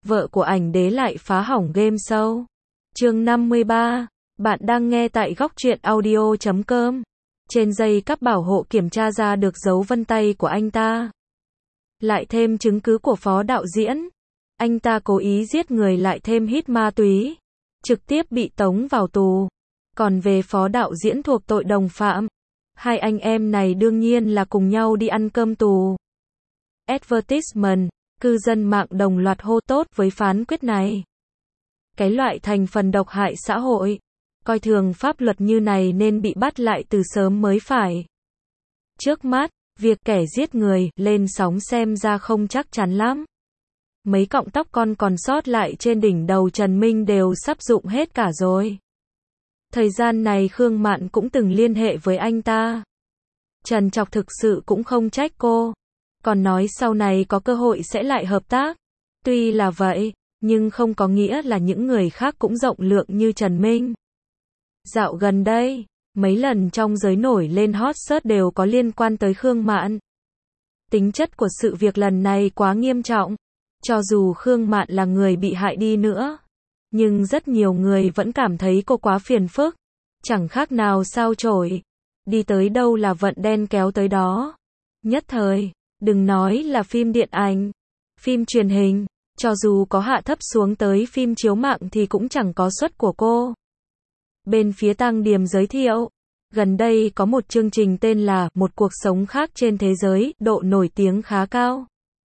vợ của ảnh đế lại phá hỏng game show. Chương 53, bạn đang nghe tại góc truyện audio.com. Trên dây cáp bảo hộ kiểm tra ra được dấu vân tay của anh ta. Lại thêm chứng cứ của phó đạo diễn. Anh ta cố ý giết người lại thêm hít ma túy. Trực tiếp bị tống vào tù. Còn về phó đạo diễn thuộc tội đồng phạm. Hai anh em này đương nhiên là cùng nhau đi ăn cơm tù. Advertisement, cư dân mạng đồng loạt hô tốt với phán quyết này. Cái loại thành phần độc hại xã hội, coi thường pháp luật như này nên bị bắt lại từ sớm mới phải. Trước mắt, việc kẻ giết người lên sóng xem ra không chắc chắn lắm. Mấy cọng tóc còn sót lại trên đỉnh đầu Trần Minh đều sắp rụng hết cả rồi. Thời gian này Khương Mạn cũng từng liên hệ với anh ta. Trần Trọc thực sự cũng không trách cô. Còn nói sau này có cơ hội sẽ lại hợp tác. Tuy là vậy, nhưng không có nghĩa là những người khác cũng rộng lượng như Trần Minh. Dạo gần đây, mấy lần trong giới nổi lên hot search đều có liên quan tới Khương Mạn. Tính chất của sự việc lần này quá nghiêm trọng. Cho dù Khương Mạn là người bị hại đi nữa, nhưng rất nhiều người vẫn cảm thấy cô quá phiền phức. Chẳng khác nào sao chổi. Đi tới đâu là vận đen kéo tới đó. Nhất thời, đừng nói là phim điện ảnh, phim truyền hình, cho dù có hạ thấp xuống tới phim chiếu mạng thì cũng chẳng có suất của cô. Bên phía Tăng Điềm giới thiệu, gần đây có một chương trình tên là Một cuộc sống khác trên thế giới, độ nổi tiếng khá cao.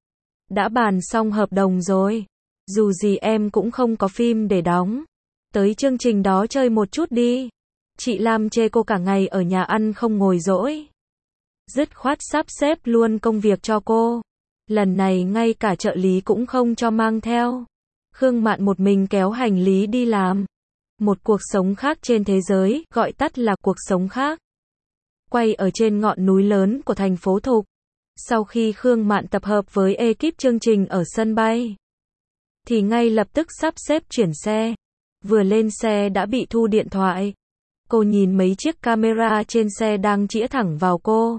Đã bàn xong hợp đồng rồi. Dù gì em cũng không có phim để đóng. Tới chương trình đó chơi một chút đi. Chị Lam chê cô cả ngày ở nhà ăn không ngồi dỗi. Dứt khoát sắp xếp luôn công việc cho cô. Lần này ngay cả trợ lý cũng không cho mang theo. Khương Mạn một mình kéo hành lý đi làm. Một cuộc sống khác trên thế giới, gọi tắt là cuộc sống khác. Quay ở trên ngọn núi lớn của thành phố Thục. Sau khi Khương Mạn tập hợp với ekip chương trình ở sân bay, thì ngay lập tức sắp xếp chuyển xe. Vừa lên xe đã bị thu điện thoại. Cô nhìn mấy chiếc camera trên xe đang chĩa thẳng vào cô.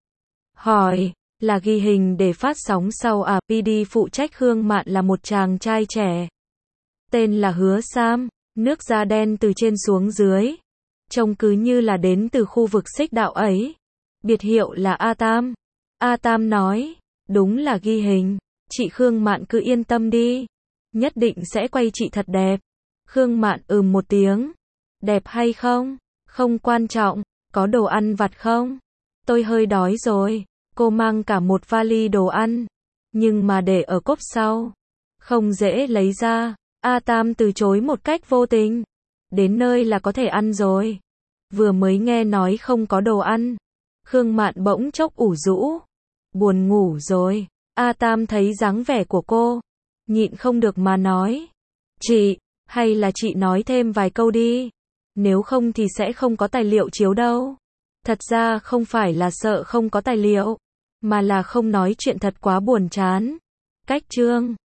Hỏi, là ghi hình để phát sóng sau à? PD phụ trách Khương Mạn là một chàng trai trẻ. Tên là Hứa Sam, nước da đen từ trên xuống dưới. Trông cứ như là đến từ khu vực Xích Đạo ấy. Biệt hiệu là A Tam. A Tam nói, đúng là ghi hình. Chị Khương Mạn cứ yên tâm đi. Nhất định sẽ quay chị thật đẹp. Khương Mạn một tiếng. Đẹp hay không? Không quan trọng. Có đồ ăn vặt không? Tôi hơi đói rồi. Cô mang cả một vali đồ ăn. Nhưng mà để ở cốp sau. Không dễ lấy ra. A Tam từ chối một cách vô tình. Đến nơi là có thể ăn rồi. Vừa mới nghe nói không có đồ ăn. Khương Mạn bỗng chốc ủ rũ. Buồn ngủ rồi. A Tam thấy dáng vẻ của cô. Nhịn không được mà nói. Chị, hay là chị nói thêm vài câu đi. Nếu không thì sẽ không có tài liệu chiếu đâu. Thật ra không phải là sợ không có tài liệu, mà là không nói chuyện thật quá buồn chán. Cách chương